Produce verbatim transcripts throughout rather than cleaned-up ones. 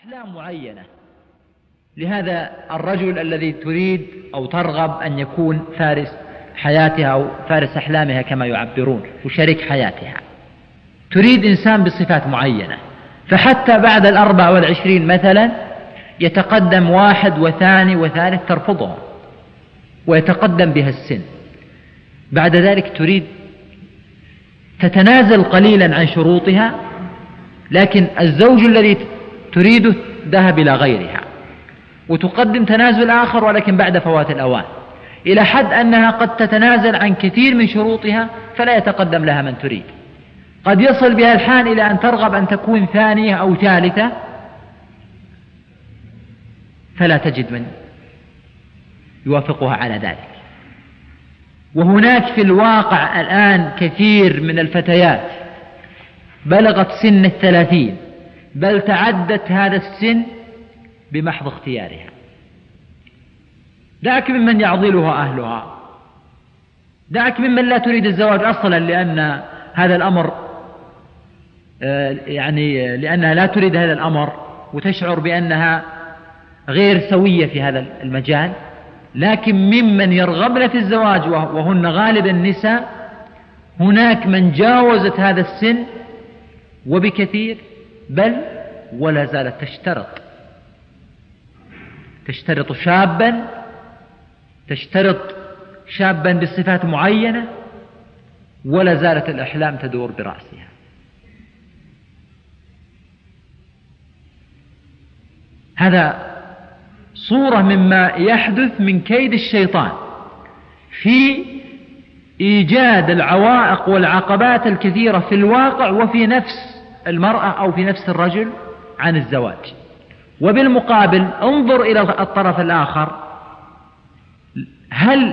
أحلام معينة لهذا الرجل الذي تريد أو ترغب أن يكون فارس حياتها أو فارس أحلامها كما يعبرون وشريك حياتها. تريد إنسان بصفات معينة، فحتى بعد الأربع والعشرين مثلا يتقدم واحد وثاني وثالث ترفضهم ويتقدم بها السن. بعد ذلك تريد تتنازل قليلا عن شروطها، لكن الزوج الذي تريده ذهب إلى غيرها، وتقدم تنازل آخر ولكن بعد فوات الأوان، إلى حد أنها قد تتنازل عن كثير من شروطها فلا يتقدم لها من تريد. قد يصل بها الحال إلى أن ترغب أن تكون ثانية أو ثالثة فلا تجد من يوافقها على ذلك. وهناك في الواقع الآن كثير من الفتيات بلغت سن الثلاثين بل تعدت هذا السن بمحض اختيارها. دعك ممن يعضلها أهلها، دعك ممن لا تريد الزواج أصلا لأن هذا الأمر يعني لأنها لا تريد هذا الأمر وتشعر بأنها غير سوية في هذا المجال، لكن ممن يرغبن في الزواج وهن غالب النساء هناك من جاوزت هذا السن وبكثير، بل ولا زالت تشترط تشترط شابا تشترط شابا بصفات معينة، ولا زالت الأحلام تدور برأسها. هذا صورة مما يحدث من كيد الشيطان في إيجاد العوائق والعقبات الكثيرة في الواقع وفي نفس المرأة أو في نفس الرجل عن الزواج. وبالمقابل انظر إلى الطرف الآخر، هل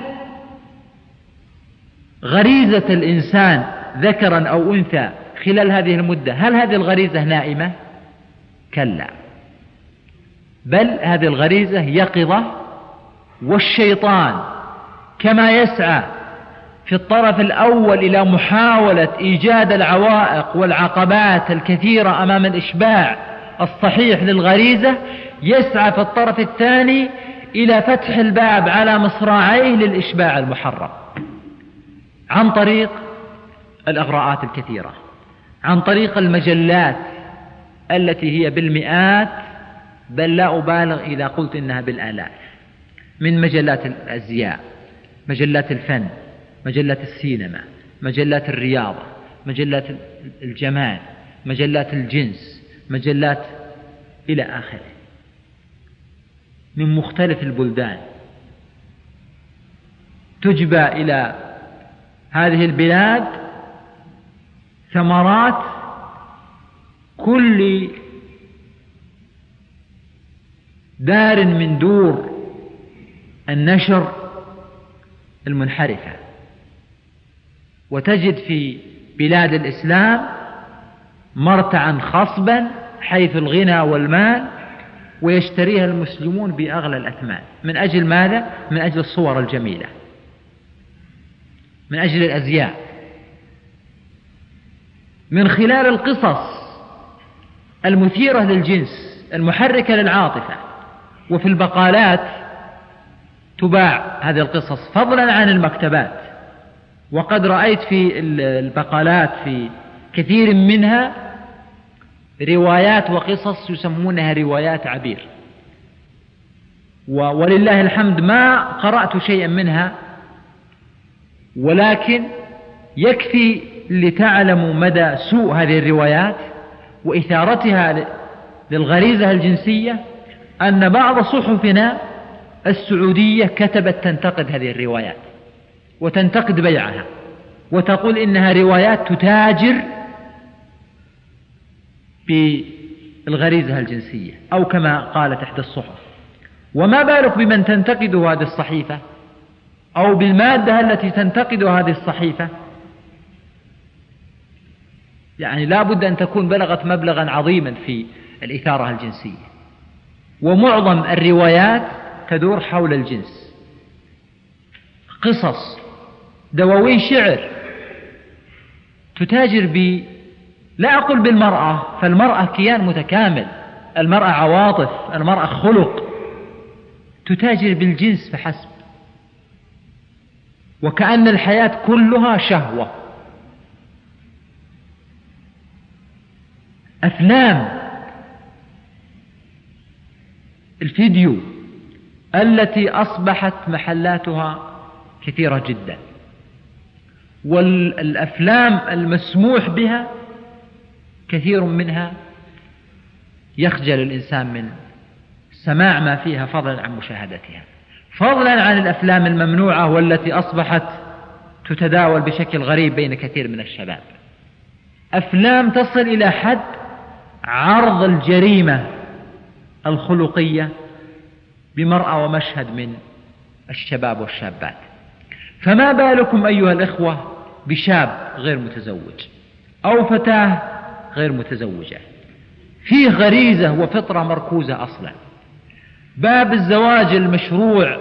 غريزة الإنسان ذكرا أو أنثى خلال هذه المدة هل هذه الغريزة نائمة؟ كلا، بل هذه الغريزة يقظة، والشيطان كما يسعى في الطرف الأول إلى محاولة إيجاد العوائق والعقبات الكثيرة أمام الإشباع الصحيح للغريزة، يسعى في الطرف الثاني إلى فتح الباب على مصراعيه للإشباع المحرم عن طريق الإغراءات الكثيرة، عن طريق المجلات التي هي بالمئات بل لا أبالغ إذا قلت إنها بالآلاف، من مجلات الأزياء، مجلات الفن، مجلات السينما، مجلات الرياضة، مجلات الجمال، مجلات الجنس، مجلات إلى آخره، من مختلف البلدان تجبى إلى هذه البلاد ثمرات كل دار من دور النشر المنحرفة، وتجد في بلاد الإسلام مرتعا خصبا حيث الغنى والمال، ويشتريها المسلمون بأغلى الأثمان. من أجل ماذا؟ من أجل الصور الجميلة، من أجل الأزياء، من خلال القصص المثيرة للجنس المحركة للعاطفة. وفي البقالات تباع هذه القصص فضلا عن المكتبات، وقد رأيت في البقالات في كثير منها روايات وقصص يسمونها روايات عبير، ولله الحمد ما قرأت شيئا منها، ولكن يكفي لتعلموا مدى سوء هذه الروايات وإثارتها للغريزة الجنسية أن بعض صحفنا السعودية كتبت تنتقد هذه الروايات وتنتقد بيعها، وتقول إنها روايات تتاجر بالغريزة الجنسية، أو كما قالت إحدى الصحف. وما بالك بمن تنتقد هذه الصحيفة أو بالمادة التي تنتقد هذه الصحيفة؟ يعني لا بد أن تكون بلغت مبلغا عظيما في الإثارة الجنسية. ومعظم الروايات تدور حول الجنس، قصص، دواوين شعر، تتاجر ب لا أقول بالمرأة، فالمرأة كيان متكامل المرأة عواطف، المرأة خلق، تتاجر بالجنس فحسب، وكأن الحياة كلها شهوة. أفلام الفيديو التي أصبحت محلاتها كثيرة جدا، والأفلام المسموح بها كثير منها يخجل الإنسان من سماع ما فيها فضلا عن مشاهدتها، فضلا عن الأفلام الممنوعة والتي أصبحت تتداول بشكل غريب بين كثير من الشباب. أفلام تصل إلى حد عرض الجريمة الخلقية بمرأة ومشهد من الشباب والشابات. فما بالكم أيها الإخوة بشاب غير متزوج أو فتاة غير متزوجة، فيه غريزة وفطرة مركوزة أصلا، باب الزواج المشروع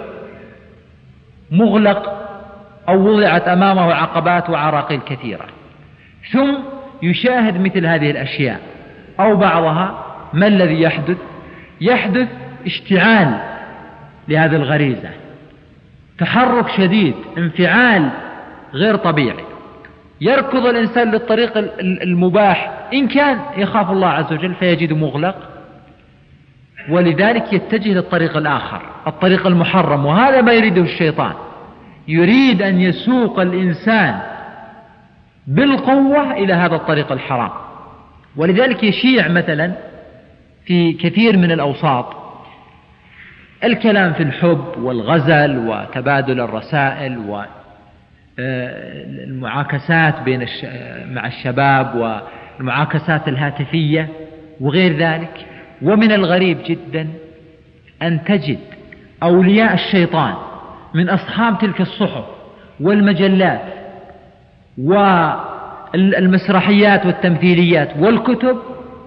مغلق أو وضعت أمامه عقبات وعراقيل كثيرة، ثم يشاهد مثل هذه الأشياء أو بعضها. ما الذي يحدث؟ يحدث اشتعال لهذه الغريزة، تحرك شديد، انفعال غير طبيعي، يركض الإنسان للطريق المباح إن كان يخاف الله عز وجل فيجد مغلق، ولذلك يتجه للطريق الآخر، الطريق المحرم. وهذا ما يريده الشيطان، يريد أن يسوق الإنسان بالقوة إلى هذا الطريق الحرام. ولذلك يشيع مثلا في كثير من الأوساط الكلام في الحب والغزل وتبادل الرسائل والمعاكسات بين الش... مع الشباب والمعاكسات الهاتفية وغير ذلك. ومن الغريب جدا أن تجد أولياء الشيطان من أصحاب تلك الصحف والمجلات والمسرحيات والتمثيليات والكتب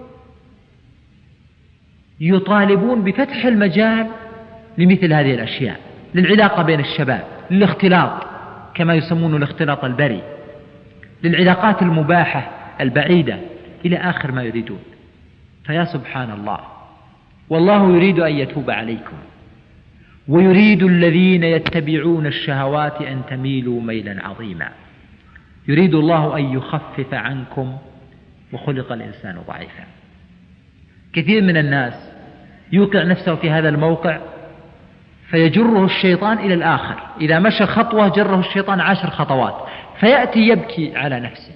يطالبون بفتح المجال لمثل هذه الأشياء، للعلاقة بين الشباب، للاختلاط كما يسمونه الاختلاط البري، للعلاقات المباحة البعيدة إلى آخر ما يريدون. فيا سبحان الله، والله يريد أن يتوب عليكم، ويريد الذين يتبعون الشهوات أن تميلوا ميلا عظيما. يريد الله أن يخفف عنكم، وخلق الإنسان ضعيفا. كثير من الناس يوقع نفسه في هذا الموقع فيجره الشيطان إلى الآخر، إذا مشى خطوة جره الشيطان عشر خطوات، فيأتي يبكي على نفسه.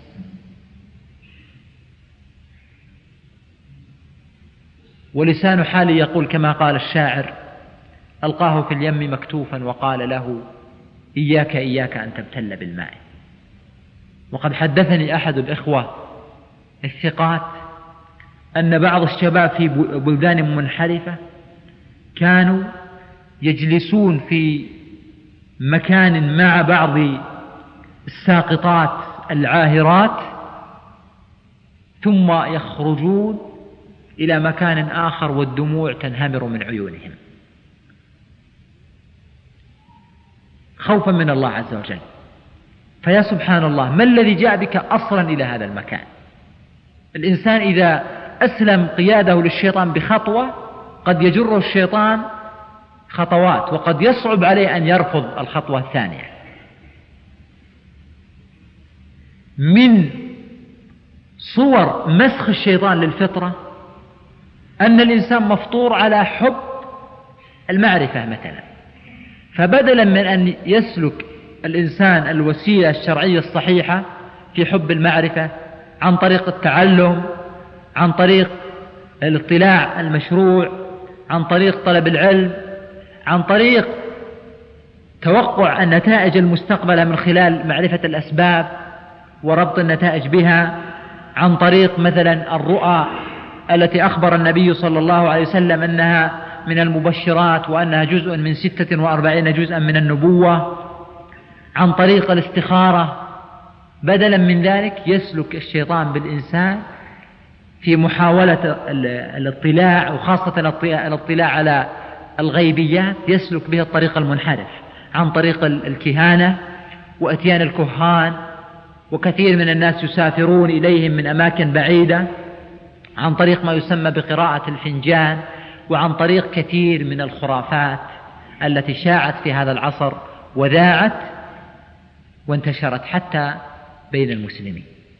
ولسان حالي يقول كما قال الشاعر: ألقاه في اليم مكتوفا وقال له إياك إياك أن تبتل بالماء. وقد حدثني أحد الإخوة الثقات أن بعض الشباب في بلدان منحرفة كانوا يجلسون في مكان مع بعض الساقطات العاهرات، ثم يخرجون إلى مكان آخر والدموع تنهمر من عيونهم خوفا من الله عز وجل. فيا سبحان الله، ما الذي جاء بك أصلا إلى هذا المكان؟ الإنسان إذا أسلم قياده للشيطان بخطوة قد يجره الشيطان خطوات، وقد يصعب عليه أن يرفض الخطوة الثانية. من صور مسخ الشيطان للفطرة أن الإنسان مفطور على حب المعرفة مثلا، فبدلا من أن يسلك الإنسان الوسيلة الشرعية الصحيحة في حب المعرفة عن طريق التعلم، عن طريق الاطلاع المشروع، عن طريق طلب العلم، عن طريق توقع النتائج المستقبلة من خلال معرفة الأسباب وربط النتائج بها، عن طريق مثلا الرؤى التي أخبر النبي صلى الله عليه وسلم أنها من المبشرات وأنها جزء من ستة وأربعين جزءا من النبوة، عن طريق الاستخارة. بدلا من ذلك يسلك الشيطان بالإنسان في محاولة الاطلاع، وخاصة الاطلاع على الغيبيات، يسلك به الطريق المنحرف عن طريق الكهانة وأتيان الكهان. وكثير من الناس يسافرون إليهم من أماكن بعيدة عن طريق ما يسمى بقراءة الفنجان، وعن طريق كثير من الخرافات التي شاعت في هذا العصر وذاعت وانتشرت حتى بين المسلمين.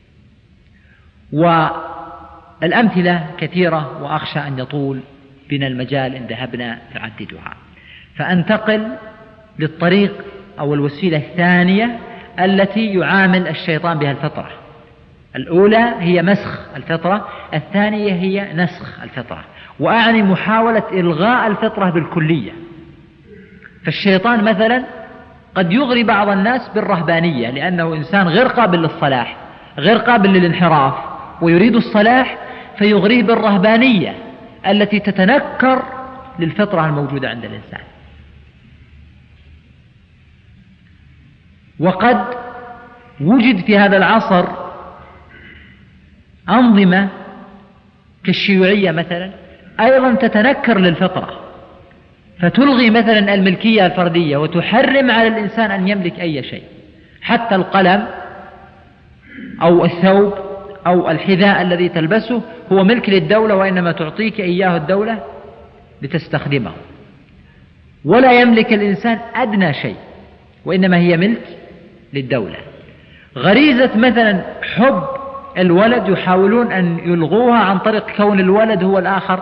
والأمثلة كثيرة وأخشى أن يطول بنا المجال إن ذهبنا نعددها، فأنتقل للطريق أو الوسيلة الثانية التي يعامل الشيطان بها الفطرة. الأولى هي مسخ الفطرة، الثانية هي نسخ الفطرة، وأعني محاولة إلغاء الفطرة بالكلية. فالشيطان مثلا قد يغري بعض الناس بالرهبانية لأنه إنسان غير قابل للصلاح، غير قابل للانحراف، ويريد الصلاح، فيغريه بالرهبانية التي تتنكر للفطرة الموجودة عند الإنسان. وقد وجد في هذا العصر أنظمة كالشيوعية مثلا أيضا تتنكر للفطرة، فتلغي مثلا الملكية الفردية وتحرم على الإنسان أن يملك أي شيء، حتى القلم أو الثوب أو الحذاء الذي تلبسه هو ملك للدولة، وإنما تعطيك إياه الدولة لتستخدمه، ولا يملك الإنسان أدنى شيء، وإنما هي ملك للدولة. غريزة مثلا حب الولد يحاولون أن يلغوها عن طريق كون الولد هو الآخر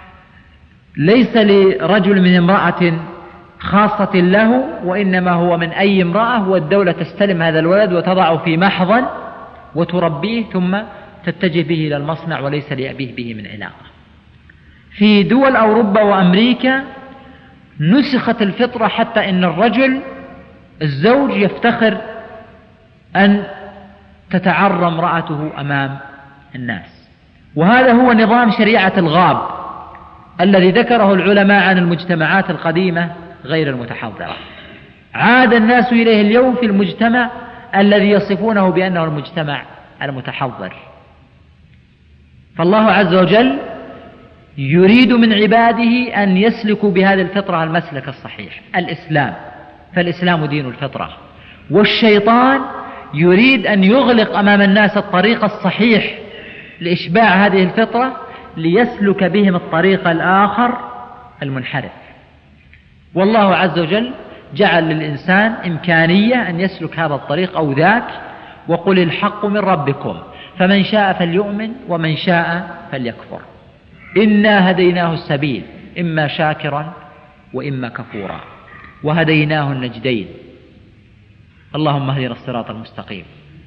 ليس لرجل من امرأة خاصة له، وإنما هو من أي امرأة، والدولة تستلم هذا الولد وتضعه في محضن وتربيه ثم تتجه به إلى المصنع وليس لأبيه به من علاقة. في دول أوروبا وأمريكا نسخت الفطرة حتى إن الرجل الزوج يفتخر أن تتعرى امرأته أمام الناس، وهذا هو نظام شريعة الغاب الذي ذكره العلماء عن المجتمعات القديمة غير المتحضرة. عاد الناس إليه اليوم في المجتمع الذي يصفونه بأنه المجتمع المتحضر. فالله عز وجل يريد من عباده أن يسلكوا بهذه الفطرة المسلك الصحيح، الإسلام، فالإسلام دين الفطرة. والشيطان يريد أن يغلق أمام الناس الطريق الصحيح لإشباع هذه الفطرة ليسلك بهم الطريق الآخر المنحرف. والله عز وجل جعل للإنسان إمكانية أن يسلك هذا الطريق أو ذاك، وقل الحق من ربكم فمن شاء فليؤمن ومن شاء فليكفر، إنا هديناه السبيل إما شاكرا وإما كفورا وهديناه النجدين. اللهم اهدنا الصراط المستقيم،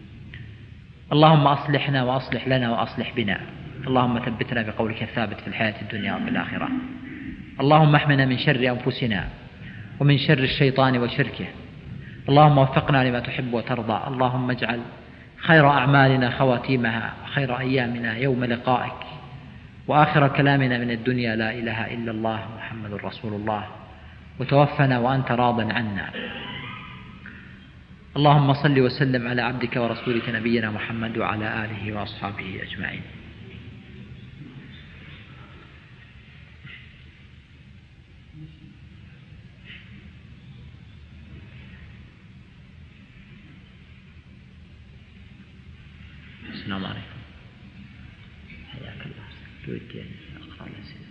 اللهم أصلحنا وأصلح لنا وأصلح بنا، اللهم ثبتنا بقولك الثابت في الحياة الدنيا وفي الآخرة. اللهم احمنا من شر أنفسنا ومن شر الشيطان وشركه، اللهم وفقنا لما تحب وترضى. اللهم اجعل خير أعمالنا خواتيمها، وخير أيامنا يوم لقائك، وآخر كلامنا من الدنيا لا إله إلا الله محمد رسول الله، وتوفنا وأنت راض عنا. اللهم صل وسلم على عبدك ورسولك نبينا محمد وعلى آله وأصحابه أجمعين. السلام عليكم. حياك الله. تريد أن أقرأ الأسئلة؟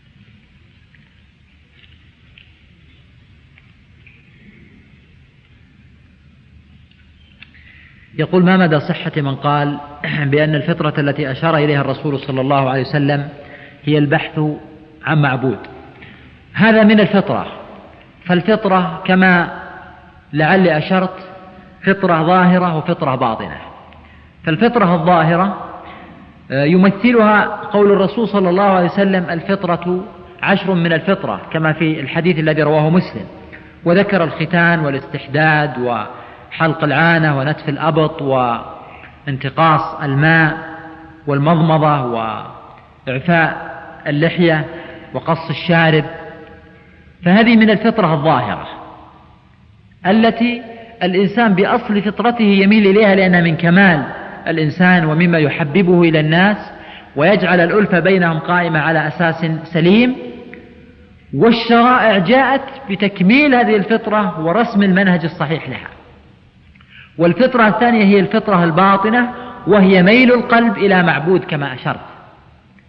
يقول: ما مدى صحة من قال بأن الفطرة التي أشار إليها الرسول صلى الله عليه وسلم هي البحث عن معبود؟ هذا من الفطرة. فالفطرة كما لعلي أشرت فطرة ظاهرة وفطرة باطنة. فالفطرة الظاهرة يمثلها قول الرسول صلى الله عليه وسلم: الفطرة عشر من الفطرة، كما في الحديث الذي رواه مسلم، وذكر الختان والاستحداد وحلق العانة ونتف الأبط وانتقاص الماء والمضمضة وإعفاء اللحية وقص الشارب. فهذه من الفطرة الظاهرة التي الإنسان بأصل فطرته يميل إليها، لأنها من كمال الإنسان ومما يحببه إلى الناس ويجعل الألفة بينهم قائمة على أساس سليم. والشرائع جاءت بتكميل هذه الفطرة ورسم المنهج الصحيح لها. والفطرة الثانية هي الفطرة الباطنة، وهي ميل القلب إلى معبود كما أشرت.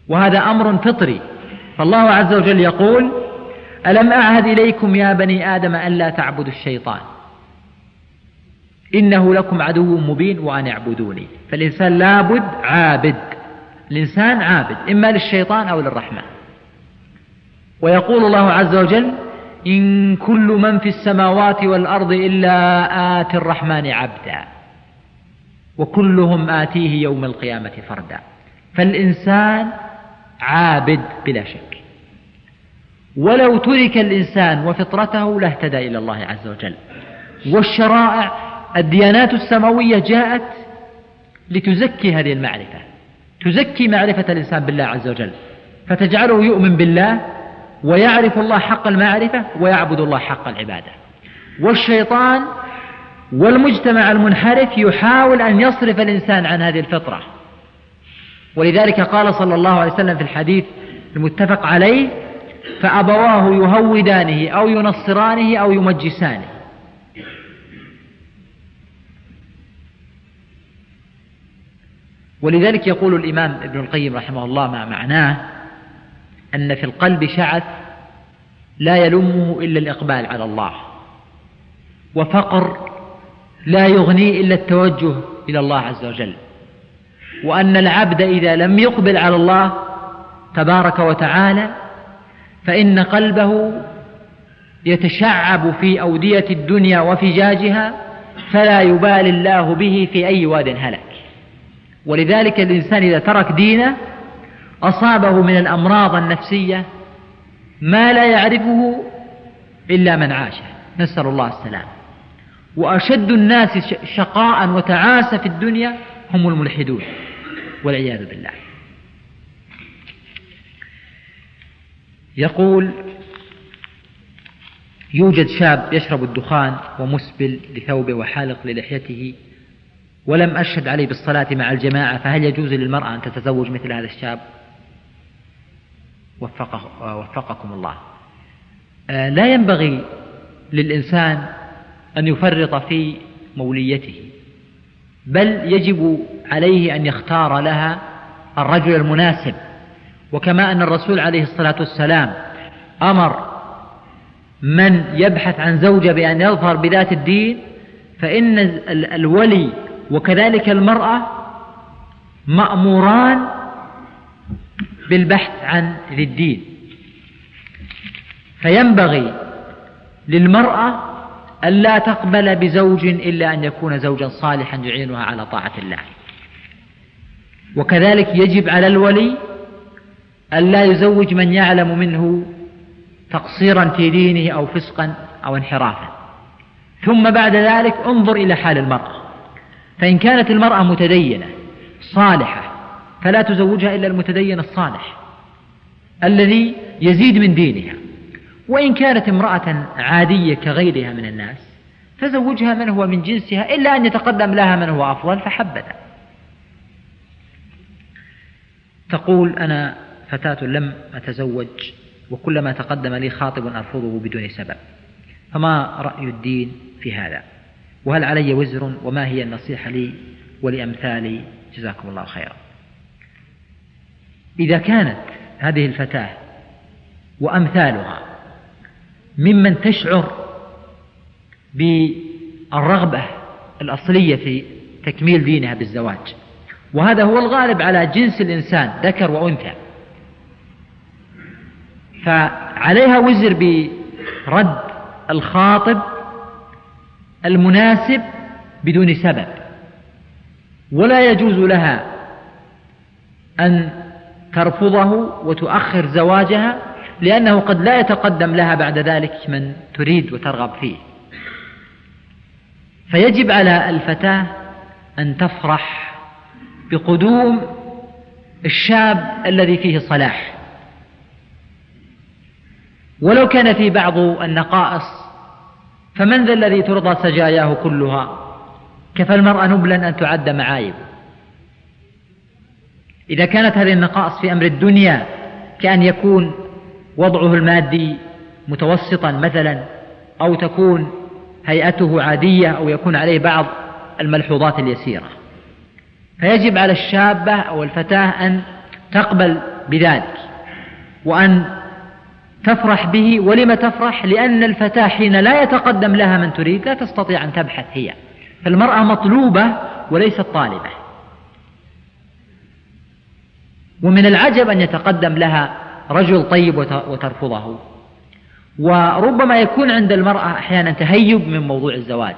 وهذا أمر فطري. فالله عز وجل يقول: ألم أعهد إليكم يا بني آدم أن لا تعبدوا الشيطان إنه لكم عدو مبين وأن اعبدوني. فالإنسان لابد عابد، الإنسان عابد إما للشيطان أو للرحمن. ويقول الله عز وجل: إن كل من في السماوات والأرض إلا آتي الرحمن عبدا وكلهم آتيه يوم القيامة فردا. فالإنسان عابد بلا شك، ولو ترك الإنسان وفطرته لاهتدى إلى الله عز وجل. والشرائع الديانات السماوية جاءت لتزكي هذه المعرفة، تزكي معرفة الإنسان بالله عز وجل، فتجعله يؤمن بالله ويعرف الله حق المعرفة ويعبد الله حق العبادة. والشيطان والمجتمع المنحرف يحاول أن يصرف الإنسان عن هذه الفطرة. ولذلك قال صلى الله عليه وسلم في الحديث المتفق عليه: فأبواه يهودانه أو ينصرانه أو يمجسانه. ولذلك يقول الإمام ابن القيم رحمه الله مع معناه أن في القلب شعث لا يلمه إلا الإقبال على الله، وفقر لا يغني إلا التوجه إلى الله عز وجل، وأن العبد إذا لم يقبل على الله تبارك وتعالى فإن قلبه يتشعب في أودية الدنيا وفجاجها فلا يبالي الله به في أي واد هلك. ولذلك الإنسان إذا ترك دينه أصابه من الأمراض النفسية ما لا يعرفه إلا من عاشه، نسأل الله السلام. وأشد الناس شقاء وتعاسة في الدنيا هم الملحدون والعياذ بالله. يقول: يوجد شاب يشرب الدخان ومسبل لثوبه وحالق للحيته ولم أشهد عليه بالصلاة مع الجماعة، فهل يجوز للمرأة أن تتزوج مثل هذا الشاب؟ وفقه وفقكم الله. آه لا ينبغي للإنسان أن يفرط في موليته، بل يجب عليه أن يختار لها الرجل المناسب. وكما أن الرسول عليه الصلاة والسلام أمر من يبحث عن زوجة بأن يظهر بذات الدين، فإن الولي وكذلك المرأة مأموران بالبحث عن ذي الدين. فينبغي للمرأة ألا تقبل بزوج إلا أن يكون زوجا صالحا يعينها على طاعة الله. وكذلك يجب على الولي ألا يزوج من يعلم منه تقصيرا في دينه أو فسقا أو انحرافا. ثم بعد ذلك انظر إلى حال المرأة، فإن كانت المرأة متدينة صالحة فلا تزوجها إلا المتدين الصالح الذي يزيد من دينها. وإن كانت امرأة عادية كغيرها من الناس فزوجها من هو من جنسها، إلا أن يتقدم لها من هو أفضل فحبذا. تقول: أنا فتاة لم أتزوج وكلما تقدم لي خاطب أرفضه بدون سبب، فما رأي الدين في هذا؟ وهل علي وزر؟ وما هي النصيحة لي ولأمثالي؟ جزاكم الله خيرا. إذا كانت هذه الفتاة وأمثالها ممن تشعر بالرغبة الأصلية في تكميل دينها بالزواج، وهذا هو الغالب على جنس الإنسان ذكر وأنثى، فعليها وزر برد الخاطب المناسب بدون سبب، ولا يجوز لها أن ترفضه وتؤخر زواجها، لأنه قد لا يتقدم لها بعد ذلك من تريد وترغب فيه. فيجب على الفتاة أن تفرح بقدوم الشاب الذي فيه صلاح، ولو كان في بعض النقائص، فمن ذا الذي ترضى سجاياه كلها؟ كفى المرأة نبلا أن تعد معايب. إذا كانت هذه النقائص في أمر الدنيا كأن يكون وضعه المادي متوسطا مثلا، أو تكون هيئته عادية، أو يكون عليه بعض الملحوظات اليسيرة، فيجب على الشابة أو الفتاة أن تقبل بذلك وأن تفرح به. ولم تفرح؟ لأن الفتاة حين لا يتقدم لها من تريد لا تستطيع أن تبحث هي، فالمرأة مطلوبة وليست طالبة. ومن العجب أن يتقدم لها رجل طيب وترفضه، وربما يكون عند المرأة أحيانا تهيب من موضوع الزواج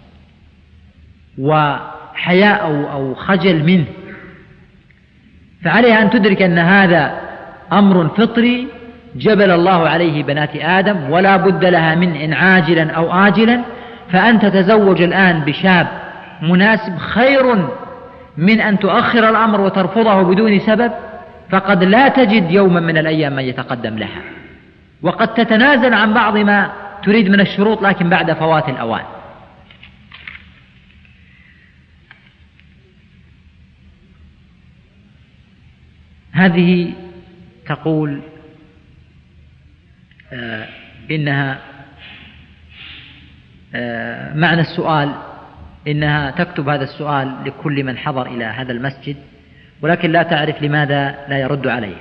وحياء أو خجل منه، فعليها أن تدرك أن هذا أمر فطري جبل الله عليه بنات آدم ولا بد لها من إن عاجلا أو آجلا. فأن تتزوج الآن بشاب مناسب خير من أن تؤخر الأمر وترفضه بدون سبب، فقد لا تجد يوما من الأيام من يتقدم لها، وقد تتنازل عن بعض ما تريد من الشروط لكن بعد فوات الأوان. هذه تقول آه إنها آه معنى السؤال إنها تكتب هذا السؤال لكل من حضر إلى هذا المسجد، ولكن لا تعرف لماذا لا يرد عليه.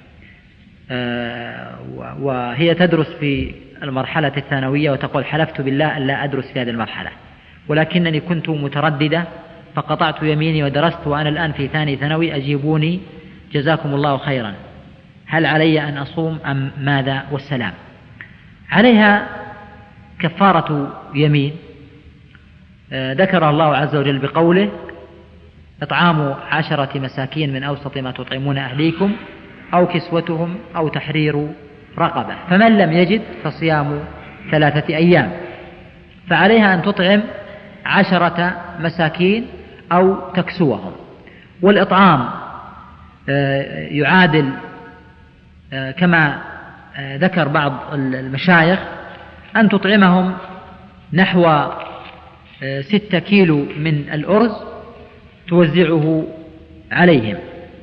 آه وهي تدرس في المرحلة الثانوية وتقول حلفت بالله أن لا أدرس في هذه المرحلة، ولكنني كنت مترددة فقطعت يميني ودرست وأنا الآن في ثاني ثانوي، أجيبوني جزاكم الله خيرا، هل علي أن أصوم أم ماذا؟ والسلام. عليها كفارة يمين آه ذكر الله عز وجل بقوله إطعام عشرة مساكين من أوسط ما تطعمون أهليكم أو كسوتهم أو تحرير رقبة، فمن لم يجد فصيام ثلاثة أيام. فعليها أن تطعم عشرة مساكين أو تكسوهم. والإطعام يعادل كما ذكر بعض المشايخ أن تطعمهم نحو ستة كيلو من الأرز توزعه عليهم.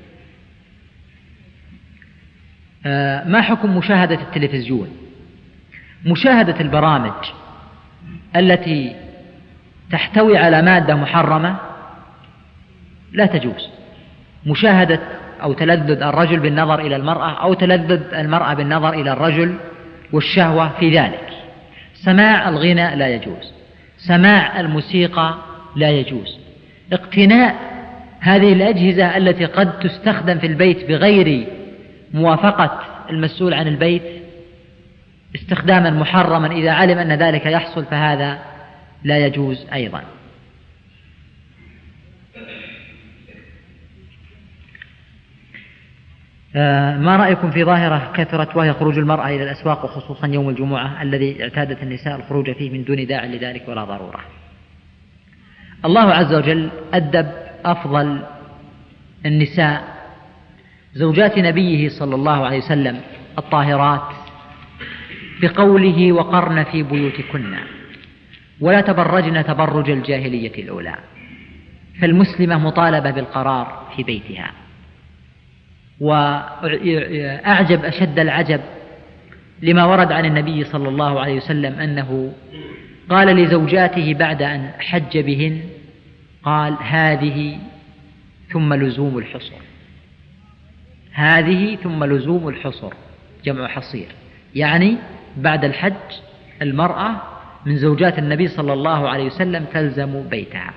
ما حكم مشاهدة التلفزيون؟ مشاهدة البرامج التي تحتوي على مادة محرمة لا تجوز. مشاهدة أو تلذذ الرجل بالنظر إلى المرأة أو تلذذ المرأة بالنظر إلى الرجل والشهوة في ذلك. سماع الغناء لا يجوز، سماع الموسيقى لا يجوز. اقتناء هذه الأجهزة التي قد تستخدم في البيت بغير موافقة المسؤول عن البيت استخداما محرما إذا علم أن ذلك يحصل فهذا لا يجوز أيضا. ما رأيكم في ظاهرة كثرت وهي خروج المرأة إلى الأسواق وخصوصا يوم الجمعة الذي اعتادت النساء الخروج فيه من دون داع لذلك ولا ضرورة؟ الله عز وجل أدب أفضل النساء زوجات نبيه صلى الله عليه وسلم الطاهرات بقوله وقرن في بيوتكن ولا تبرجن تبرج الجاهلية الأولى. فالمسلمة مطالبة بالقرار في بيتها. وأعجب أشد العجب لما ورد عن النبي صلى الله عليه وسلم أنه قال لزوجاته بعد أن حج بهن قال هذه ثم لزوم الحصر، هذه ثم لزوم الحصر جمع حصير، يعني بعد الحج المرأة من زوجات النبي صلى الله عليه وسلم تلزم بيتها.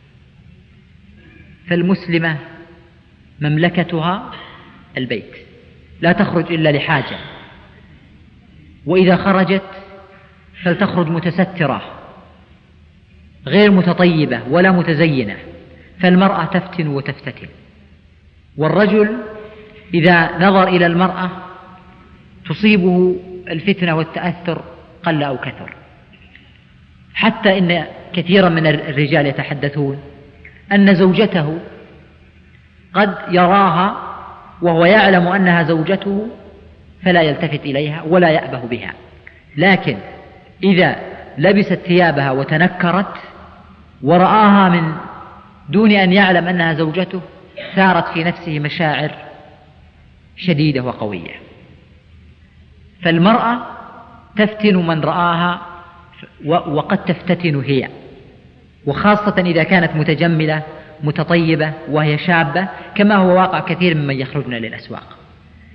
فالمسلمة مملكتها البيت، لا تخرج إلا لحاجة، وإذا خرجت فلتخرج متسترة غير متطيبة ولا متزينة، فالمرأة تفتن وتفتتن. والرجل إذا نظر إلى المرأة تصيبه الفتنة والتأثر قل أو كثر، حتى إن كثيرا من الرجال يتحدثون أن زوجته قد يراها وهو يعلم أنها زوجته فلا يلتفت إليها ولا يأبه بها، لكن إذا لبست ثيابها وتنكرت ورآها من دون أن يعلم أنها زوجته ثارت في نفسه مشاعر شديدة وقوية. فالمرأة تفتن من رآها وقد تفتتن هي، وخاصة إذا كانت متجملة متطيبة وهي شابة، كما هو واقع كثير ممن يخرجن للأسواق.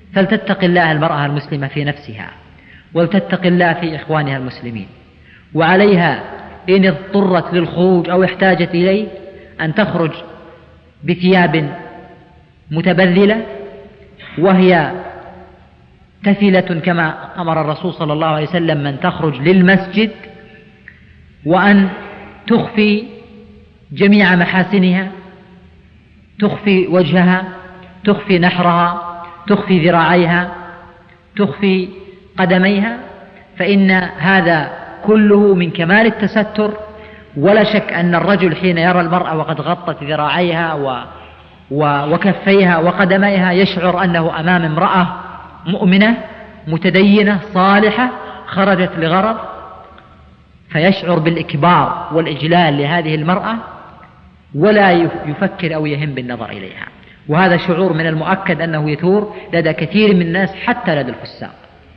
فلتتق الله المرأة المسلمة في نفسها، ولتتق الله في إخوانها المسلمين، وعليها إن اضطرت للخروج أو احتاجت إليه أن تخرج بثياب متبذلة وهي تفلة كما أمر الرسول صلى الله عليه وسلم من تخرج للمسجد، وأن تخفي جميع محاسنها، تخفي وجهها، تخفي نحرها، تخفي ذراعيها، تخفي قدميها، فإن هذا كله من كمال التستر. ولا شك أن الرجل حين يرى المرأة وقد غطت ذراعيها و... و... وكفيها وقدميها يشعر أنه أمام امرأة مؤمنة متدينة صالحة خرجت لغرض، فيشعر بالإكبار والإجلال لهذه المرأة ولا يفكر أو يهم بالنظر إليها. وهذا شعور من المؤكد أنه يثور لدى كثير من الناس حتى لدى الفساق.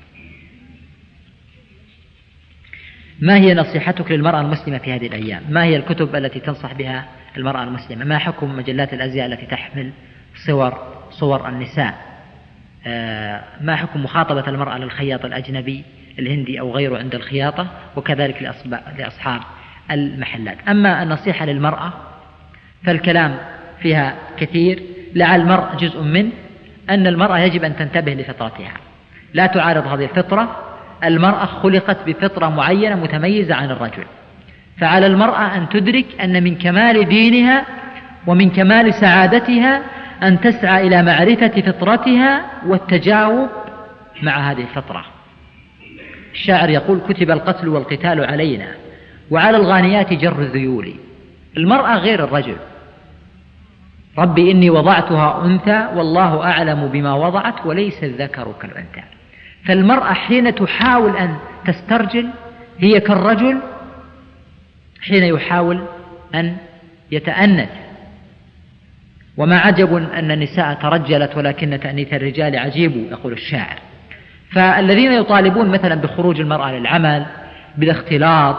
ما هي نصيحتك للمرأة المسلمة في هذه الأيام؟ ما هي الكتب التي تنصح بها المرأة المسلمة؟ ما حكم مجلات الأزياء التي تحمل صور صور النساء؟ آه ما حكم مخاطبة المرأة للخياط الأجنبي الهندي أو غيره عند الخياطة، وكذلك لأصحاب المحلات؟ أما النصيحة للمرأة فالكلام فيها كثير، لعل المرء جزء من أن المرأة يجب أن تنتبه لفطرتها، لا تعارض هذه الفطرة. المرأة خلقت بفطرة معينة متميزة عن الرجل، فعلى المرأة أن تدرك أن من كمال دينها ومن كمال سعادتها أن تسعى إلى معرفة فطرتها والتجاوب مع هذه الفطرة. الشاعر يقول: كتب القتل والقتال علينا وعلى الغانيات جر الذيول. المرأة غير الرجل. ربي إني وضعتها أنثى والله أعلم بما وضعت وليس الذكر كالأنثى. فالمرأة حين تحاول أن تسترجل هي كالرجل حين يحاول أن يتأنث. وما عجب أن النساء ترجلت ولكن تأنيث الرجال عجيب، يقول الشاعر. فالذين يطالبون مثلا بخروج المرأة للعمل، بالاختلاط،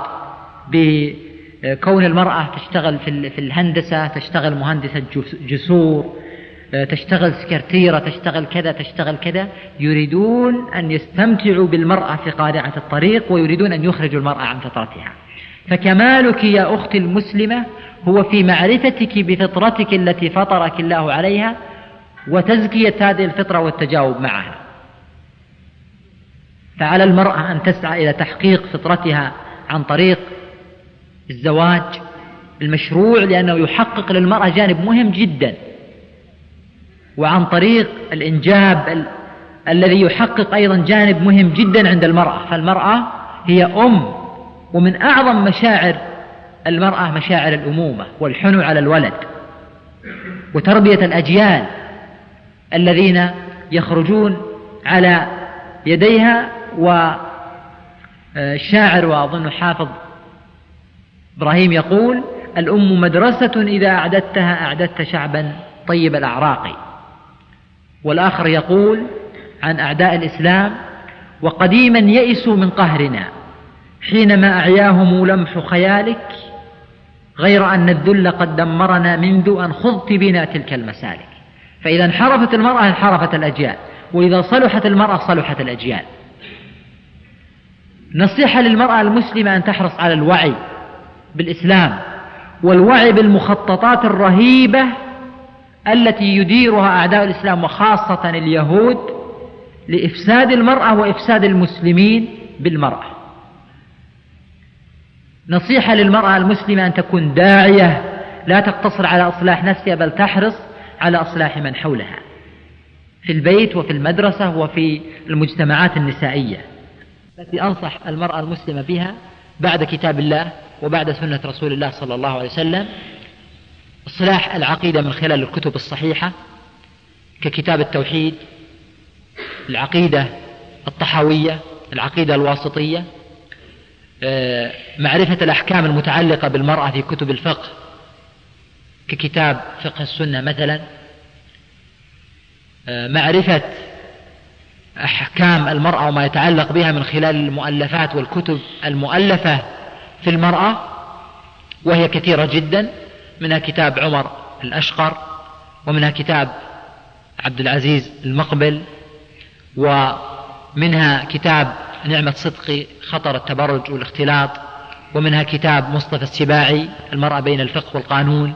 بكون المرأة تشتغل في الهندسة، تشتغل مهندسة جسور، تشتغل سكرتيرة، تشتغل كذا تشتغل كذا، يريدون أن يستمتعوا بالمرأة في قارعة الطريق ويريدون أن يخرجوا المرأة عن فطرتها. فكمالك يا أختي المسلمة هو في معرفتك بفطرتك التي فطرك الله عليها وتزكية هذه الفطرة والتجاوب معها. فعلى المرأة أن تسعى إلى تحقيق فطرتها عن طريق الزواج المشروع، لأنه يحقق للمرأة جانب مهم جدا، وعن طريق الإنجاب ال... الذي يحقق أيضا جانب مهم جدا عند المرأة. فالمرأة هي أم، ومن أعظم مشاعر المرأة مشاعر الأمومة والحنو على الولد وتربية الأجيال الذين يخرجون على يديها. والشاعر وأظن حافظ إبراهيم يقول: الأم مدرسة إذا أعددتها أعددت شعبا طيب الأعراق. والآخر يقول عن أعداء الإسلام: وقديما يئسوا من قهرنا حينما أعياهم لمح خيالك، غير أن الذل قد دمرنا منذ أن خضت بنا تلك المسالك. فإذا انحرفت المرأة انحرفت الأجيال، وإذا صلحت المرأة صلحت الأجيال. نصيحة للمرأة المسلمة أن تحرص على الوعي بالإسلام والوعي بالمخططات الرهيبة التي يديرها أعداء الإسلام وخاصة اليهود لإفساد المرأة وإفساد المسلمين بالمرأة. نصيحة للمرأة المسلمة أن تكون داعية، لا تقتصر على إصلاح نفسها بل تحرص على إصلاح من حولها في البيت وفي المدرسة وفي المجتمعات النسائية التي أنصح المرأة المسلمة بها بعد كتاب الله وبعد سنة رسول الله صلى الله عليه وسلم: إصلاح العقيدة من خلال الكتب الصحيحة ككتاب التوحيد، العقيدة الطحاوية، العقيدة الواسطية، معرفة الأحكام المتعلقة بالمرأة في كتب الفقه ككتاب فقه السنة مثلا، معرفة أحكام المرأة وما يتعلق بها من خلال المؤلفات والكتب المؤلفة في المرأة وهي كثيرة جدا، منها كتاب عمر الأشقر، ومنها كتاب عبد العزيز المقبل، ومنها كتاب نعمة صدقي خطر التبرج والاختلاط، ومنها كتاب مصطفى السباعي المرأة بين الفقه والقانون،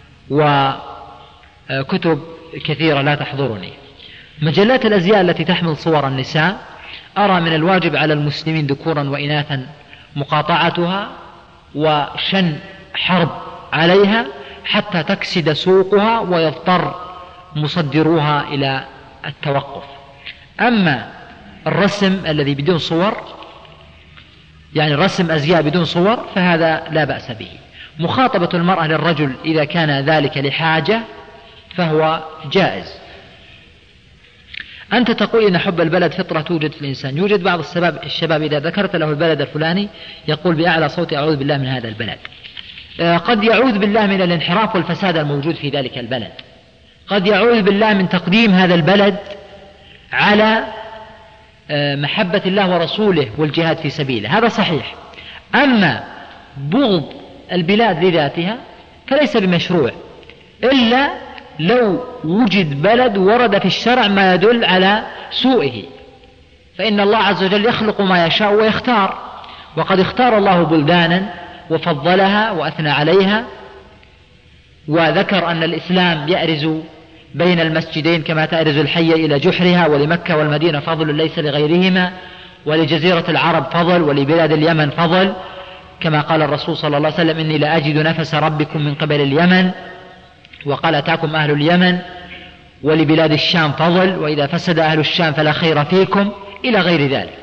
وكتب كثيرة لا تحضرني. مجلات الأزياء التي تحمل صور النساء أرى من الواجب على المسلمين ذكورا وإناثا مقاطعتها وشن حرب عليها حتى تكسد سوقها ويضطر مصدروها إلى التوقف. أما الرسم الذي بدون صور، يعني رسم أزياء بدون صور، فهذا لا بأس به. مخاطبة المرأة للرجل إذا كان ذلك لحاجة فهو جائز. أنت تقول إن حب البلد فطرة توجد في الإنسان. يوجد بعض الشباب, الشباب إذا ذكرت له البلد الفلاني يقول بأعلى صوت أعوذ بالله من هذا البلد. قد يعوذ بالله من الانحراف والفساد الموجود في ذلك البلد، قد يعوذ بالله من تقديم هذا البلد على محبة الله ورسوله والجهاد في سبيله، هذا صحيح. أما بغض البلاد لذاتها فليس بمشروع إلا لو وجد بلد ورد في الشرع ما يدل على سوءه، فإن الله عز وجل يخلق ما يشاء ويختار، وقد اختار الله بلدانا وفضلها وأثنى عليها، وذكر أن الإسلام يأرز بين المسجدين كما تأرز الحية إلى جحرها، ولمكة والمدينة فضل ليس لغيرهما، ولجزيرة العرب فضل، ولبلاد اليمن فضل، كما قال الرسول صلى الله عليه وسلم إني لأجد نفس ربكم من قبل اليمن، وقال أتاكم أهل اليمن، ولبلاد الشام فضل، وإذا فسد أهل الشام فلا خير فيكم، إلى غير ذلك.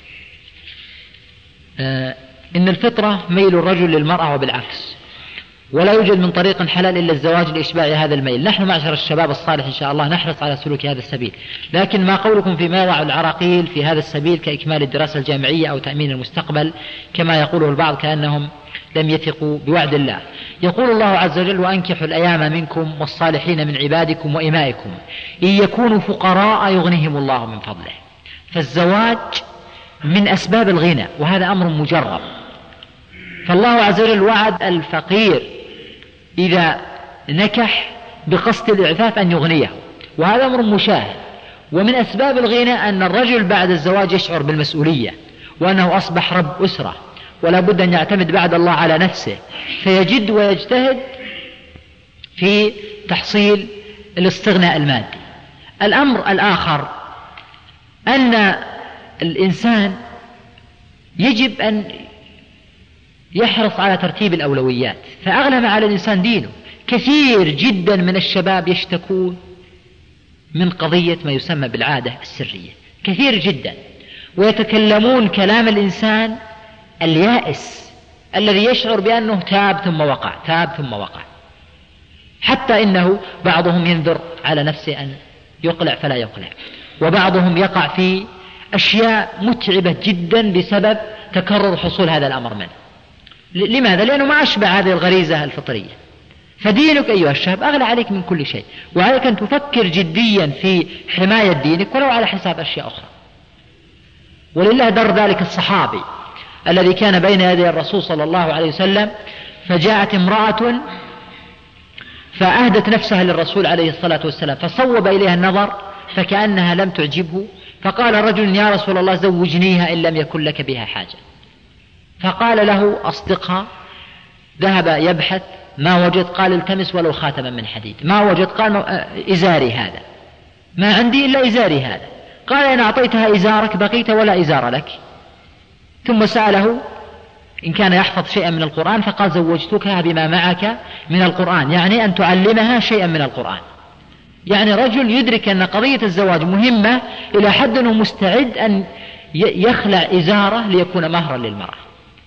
آه إن الفطرة ميل الرجل للمرأة وبالعكس، ولا يوجد من طريق حلال إلا الزواج لإشباع هذا الميل. نحن معشر الشباب الصالح إن شاء الله نحرص على سلوك هذا السبيل، لكن ما قولكم فيما يضع العراقيل في هذا السبيل كإكمال الدراسة الجامعية أو تأمين المستقبل كما يقوله البعض كأنهم لم يثقوا بوعد الله. يقول الله عز وجل وأنكحوا الأيام منكم والصالحين من عبادكم وإمائكم إن يكونوا فقراء يغنيهم الله من فضله. فالزواج من أسباب الغنى، وهذا أمر مجرب. فالله عز وجل وعد الفقير إذا نكح بقصد الإعفاف أن يغنيه، وهذا أمر مشاهد. ومن أسباب الغنى أن الرجل بعد الزواج يشعر بالمسؤولية وأنه أصبح رب أسرة، ولا بد أن يعتمد بعد الله على نفسه، فيجد ويجتهد في تحصيل الاستغناء المادي. الأمر الآخر أن الإنسان يجب أن يحرص على ترتيب الأولويات، فأغلى ما على الإنسان دينه. كثير جدا من الشباب يشتكون من قضية ما يسمى بالعادة السرية، كثير جدا، ويتكلمون كلام الإنسان اليائس الذي يشعر بأنه تاب ثم وقع، تاب ثم وقع، حتى إنه بعضهم ينذر على نفسه أن يقلع فلا يقلع، وبعضهم يقع في أشياء متعبة جدا بسبب تكرر حصول هذا الأمر منه. لماذا؟ لأنه ما أشبع هذه الغريزة الفطرية. فدينك أيها الشاب أغلى عليك من كل شيء، وعليك أن تفكر جديا في حماية دينك ولو على حساب أشياء أخرى. ولله در ذلك الصحابي الذي كان بين يدي الرسول صلى الله عليه وسلم، فجاءت امرأة فأهدت نفسها للرسول عليه الصلاة والسلام، فصوب إليها النظر فكأنها لم تعجبه، فقال رجل يا رسول الله زوجنيها إن لم يكن لك بها حاجة. فقال له أصدقها. ذهب يبحث ما وجد، قال التمس ولو خاتما من حديد. ما وجد، قال إزاري هذا، ما عندي إلا إزاري هذا. قال إن أعطيتها إزارك بقيت ولا إزار لك. ثم سأله إن كان يحفظ شيئا من القرآن، فقال زوجتكها بما معك من القرآن، يعني أن تعلمها شيئا من القرآن. يعني رجل يدرك أن قضية الزواج مهمة إلى حد أنه مستعد أن يخلع إزاره ليكون مهرا للمرأة.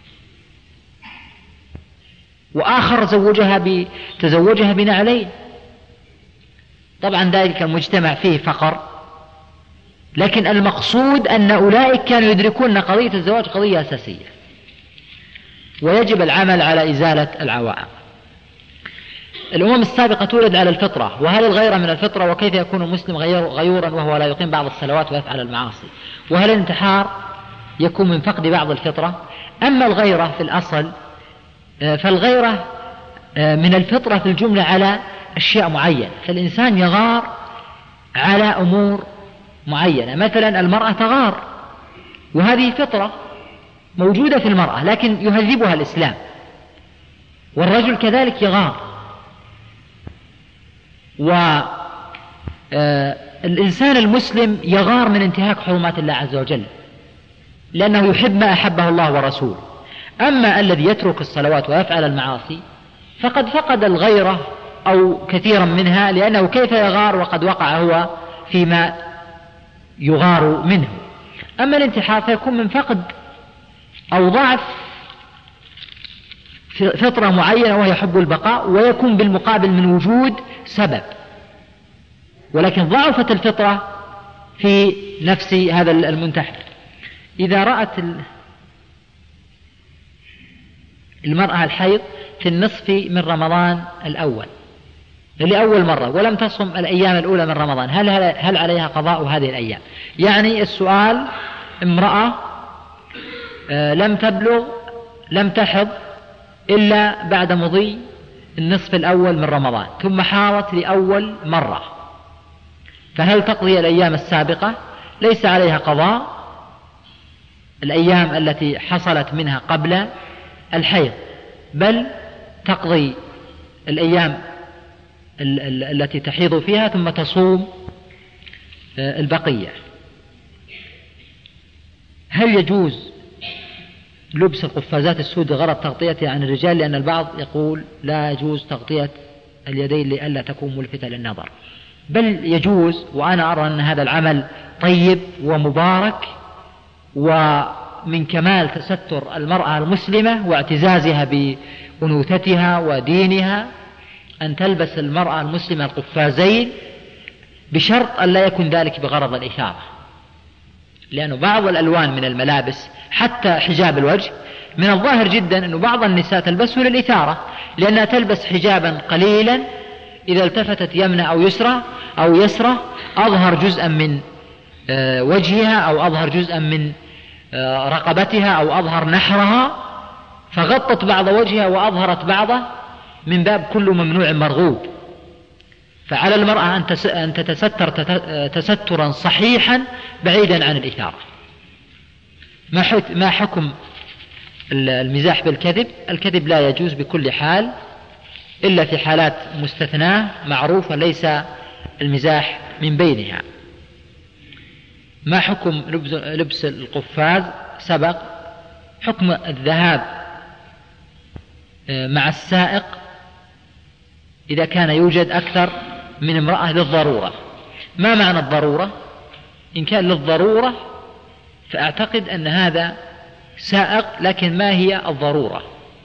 وآخر زوجها ب... تزوجها بنعلين. طبعا ذلك المجتمع فيه فقر، لكن المقصود أن أولئك كانوا يدركون قضية الزواج قضية أساسية، ويجب العمل على إزالة العوائق. الأمم السابقة تولد على الفطرة، وهل الغيرة من الفطرة؟ وكيف يكون المسلم غير غيورا وهو لا يقيم بعض الصلوات ويفعل المعاصي؟ وهل الانتحار يكون من فقد بعض الفطرة؟ أما الغيرة في الأصل فالغيرة من الفطرة في الجملة على أشياء معينة، فالإنسان يغار على أمور معينة. مثلا المرأة تغار، وهذه فطرة موجودة في المرأة لكن يهذبها الإسلام، والرجل كذلك يغار. والإنسان المسلم يغار من انتهاك حرمات الله عز وجل لأنه يحب ما أحبه الله ورسوله. أما الذي يترك الصلوات ويفعل المعاصي فقد فقد الغيرة أو كثيرا منها، لأنه كيف يغار وقد وقع هو فيما يغار منه. أما الانتحار فيكون من فقد أو ضعف فطرة معينة وهي حب البقاء، ويكون بالمقابل من وجود سبب، ولكن ضعفت الفطرة في نفس هذا المنتحر. إذا رأت المرأة الحيض في النصف من رمضان الأول لأول مرة ولم تصم الأيام الأولى من رمضان، هل, هل عليها قضاء هذه الأيام؟ يعني السؤال: امرأة لم تبلغ لم تحض إلا بعد مضي النصف الأول من رمضان ثم حاضت لأول مرة، فهل تقضي الأيام السابقة؟ ليس عليها قضاء الأيام التي حصلت منها قبل الحيض، بل تقضي الأيام التي تحيض فيها ثم تصوم البقية. هل يجوز لبس القفازات السود غرض تغطيتها عن الرجال؟ لأن البعض يقول لا يجوز تغطية اليدين لئلا تكون ملفتة للنظر، بل يجوز، وأنا أرى أن هذا العمل طيب ومبارك، ومن كمال تستر المرأة المسلمة واعتزازها بأنوثتها ودينها أن تلبس المرأة المسلمة القفازين، بشرط أن لا يكون ذلك بغرض الإثارة، لأن بعض الألوان من الملابس حتى حجاب الوجه من الظاهر جدا أن بعض النساء تلبسه للإثارة، لأنها تلبس حجابا قليلا إذا التفتت يمنى أو يسرى أو يسرى أظهر جزءا من وجهها أو أظهر جزءا من رقبتها أو أظهر نحرها، فغطت بعض وجهها وأظهرت بعضه، من باب كل ممنوع مرغوب. فعلى المرأة أن تتستر تسترا صحيحا بعيدا عن الإثارة. ما حكم المزاح بالكذب؟ الكذب لا يجوز بكل حال إلا في حالات مستثناة معروفة ليس المزاح من بينها. ما حكم لبس القفاز؟ سبق. حكم الذهاب مع السائق إذا كان يوجد أكثر من امرأة للضرورة. ما معنى الضرورة؟ إن كان للضرورة فأعتقد أن هذا سائق، لكن ما هي الضرورة؟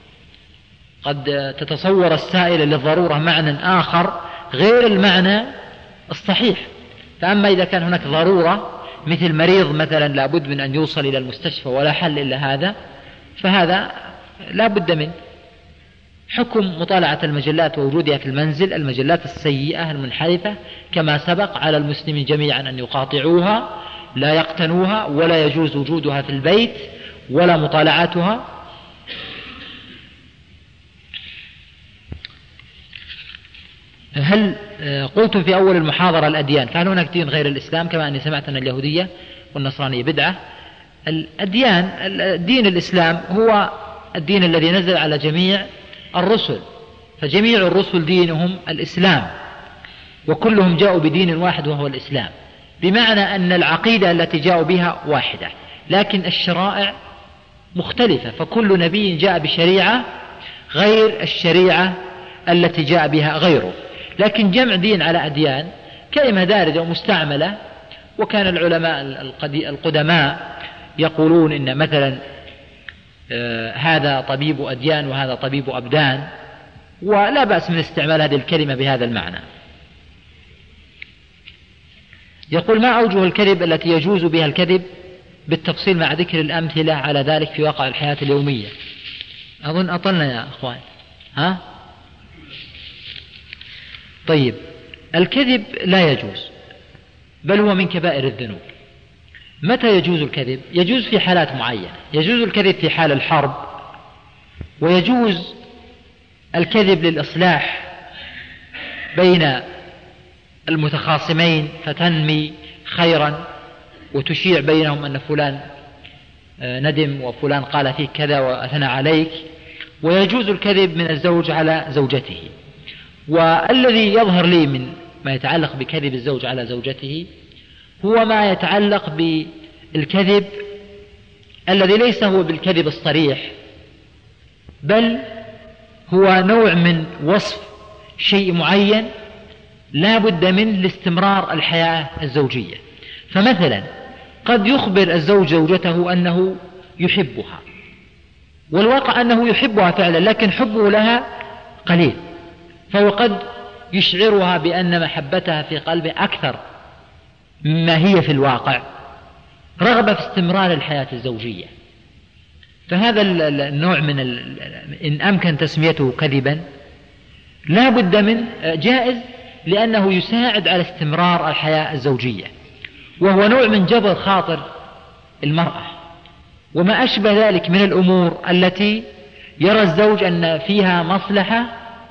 قد تتصور السائل للضرورة معنى آخر غير المعنى الصحيح. فأما إذا كان هناك ضرورة مثل مريض مثلا لابد من أن يوصل إلى المستشفى ولا حل إلا هذا، فهذا لا بد منه. حكم مطالعة المجلات ووجودها في المنزل، المجلات السيئة المنحرفة كما سبق على المسلمين جميعا أن يقاطعوها، لا يقتنوها، ولا يجوز وجودها في البيت ولا مطالعتها. هل قلتم في أول المحاضرة الأديان، فهل هناك دين غير الإسلام؟ كما أني سمعت أن اليهودية والنصرانية بدعة. الأديان، الدين الإسلام هو الدين الذي نزل على جميع الرسل، فجميع الرسل دينهم الإسلام، وكلهم جاءوا بدين واحد وهو الإسلام، بمعنى أن العقيدة التي جاءوا بها واحدة، لكن الشرائع مختلفة، فكل نبي جاء بشريعة غير الشريعة التي جاء بها غيره. لكن جمع دين على أديان كلمة دارجة ومستعملة، وكان العلماء القدماء يقولون إن مثلا آه هذا طبيب أديان وهذا طبيب أبدان، ولا بأس من استعمال هذه الكلمة بهذا المعنى. يقول: ما أوجه الكذب التي يجوز بها الكذب بالتفصيل مع ذكر الأمثلة على ذلك في واقع الحياة اليومية؟ أظن أطلنا يا أخوان. ها؟ طيب، الكذب لا يجوز، بل هو من كبائر الذنوب. متى يجوز الكذب؟ يجوز في حالات معينة. يجوز الكذب في حال الحرب، ويجوز الكذب للإصلاح بين المتخاصمين فتنمي خيرا وتشيع بينهم أن فلان ندم وفلان قال فيك كذا وأثنى عليك. ويجوز الكذب من الزوج على زوجته. والذي يظهر لي من ما يتعلق بكذب الزوج على زوجته هو ما يتعلق بالكذب الذي ليس هو بالكذب الصريح، بل هو نوع من وصف شيء معين لا بد منه لاستمرار الحياة الزوجية. فمثلا قد يخبر الزوج زوجته أنه يحبها، والواقع أنه يحبها فعلا، لكن حبه لها قليل، فهو قد يشعرها بأن محبتها في قلبه أكثر مما هي في الواقع، رغبة في استمرار الحياة الزوجية. فهذا النوع من إن أمكن تسميته كذبا لا بد من جائز، لأنه يساعد على استمرار الحياة الزوجية، وهو نوع من جبر خاطر المرأة وما أشبه ذلك من الأمور التي يرى الزوج أن فيها مصلحة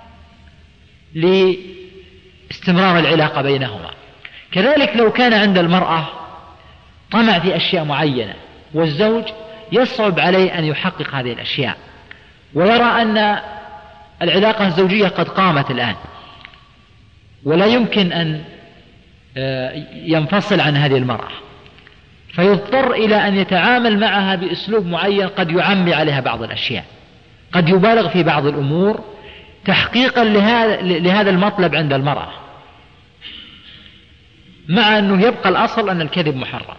لاستمرار العلاقة بينهما. كذلك لو كان عند المرأة طمع في أشياء معينة والزوج يصعب عليه أن يحقق هذه الأشياء، ويرى أن العلاقة الزوجية قد قامت الآن ولا يمكن أن ينفصل عن هذه المرأة، فيضطر إلى أن يتعامل معها بأسلوب معين قد يعمي عليها بعض الأشياء، قد يبالغ في بعض الأمور تحقيقا لهذا المطلب عند المرأة، مع أنه يبقى الأصل أن الكذب محرم.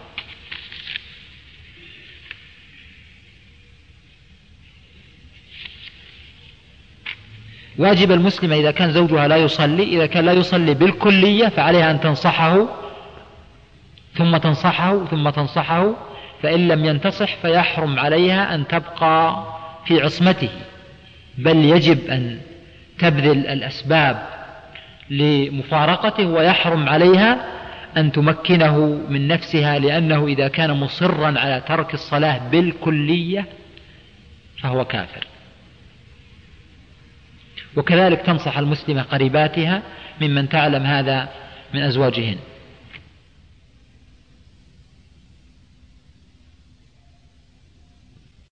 واجب المسلمة إذا كان زوجها لا يصلي، إذا كان لا يصلي بالكلية فعليها أن تنصحه ثم تنصحه ثم تنصحه، فإن لم ينتصح فيحرم عليها أن تبقى في عصمته، بل يجب أن تبذل الأسباب لمفارقته، ويحرم عليها أن تمكنه من نفسها، لأنه إذا كان مصرا على ترك الصلاة بالكلية فهو كافر. وكذلك تنصح المسلمة قريباتها ممن تعلم هذا من أزواجهن.